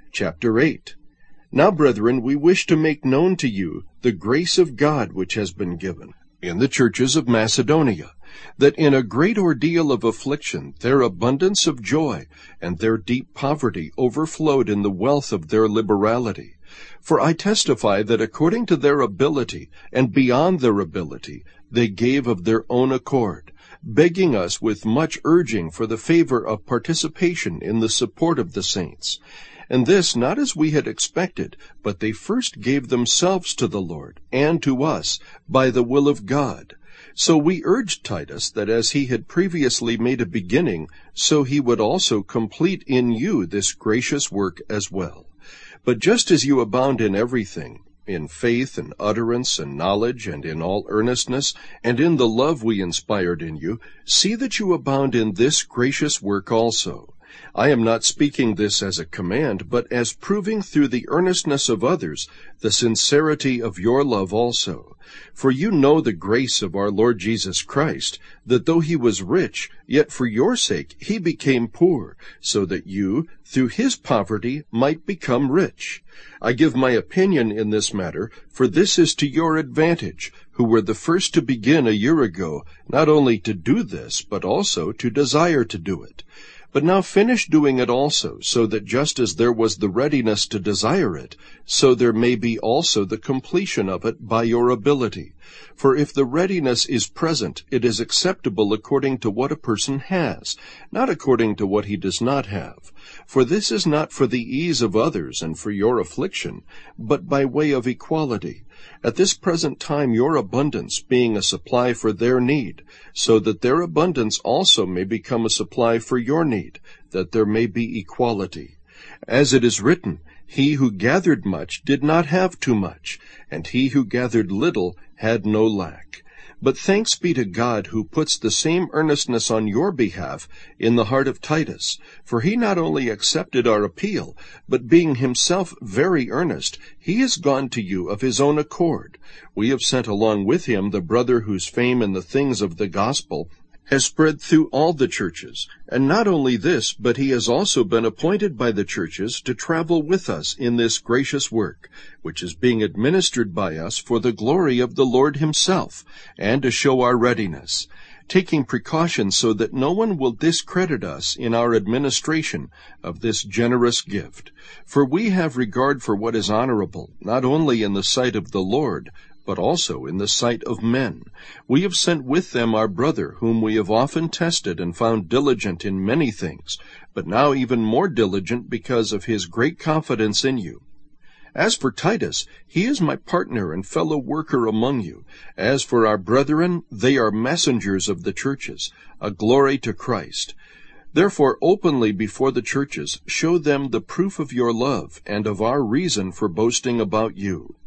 Chapter 8. Now, brethren, we wish to make known to you the grace of God which has been given in the churches of Macedonia, that in a great ordeal of affliction their abundance of joy and their deep poverty overflowed in the wealth of their liberality. For I testify that according to their ability and beyond their ability they gave of their own accord, begging us with much urging for the favor of participation in the support of the saints. And this not as we had expected, but they first gave themselves to the Lord, and to us, by the will of God. So we urged Titus that as he had previously made a beginning, so he would also complete in you this gracious work as well. But just as you abound in everything, in faith and utterance and knowledge and in all earnestness, and in the love we inspired in you, see that you abound in this gracious work also. I am not speaking this as a command, but as proving through the earnestness of others the sincerity of your love also. For you know the grace of our Lord Jesus Christ, that though he was rich, yet for your sake he became poor, so that you, through his poverty, might become rich. I give my opinion in this matter, for this is to your advantage, who were the first to begin a year ago, not only to do this, but also to desire to do it. But now finish doing it also, so that just as there was the readiness to desire it, so there may be also the completion of it by your ability. For if the readiness is present, it is acceptable according to what a person has, not according to what he does not have. For this is not for the ease of others and for your affliction, but by way of equality. At this present time your abundance being a supply for their need, so that their abundance also may become a supply for your need, that there may be equality. As it is written, he who gathered much did not have too much, and he who gathered little had no lack. But thanks be to God, who puts the same earnestness on your behalf in the heart of Titus. For he not only accepted our appeal, but being himself very earnest, he is gone to you of his own accord. We have sent along with him the brother whose fame in the things of the gospel has spread through all the churches. And not only this, but he has also been appointed by the churches to travel with us in this gracious work, which is being administered by us for the glory of the Lord himself, and to show our readiness, taking precautions so that no one will discredit us in our administration of this generous gift. For we have regard for what is honorable, not only in the sight of the Lord, but also in the sight of men. We have sent with them our brother, whom we have often tested and found diligent in many things, but now even more diligent because of his great confidence in you. As for Titus, he is my partner and fellow worker among you. As for our brethren, they are messengers of the churches, a glory to Christ. Therefore, openly before the churches, show them the proof of your love and of our reason for boasting about you.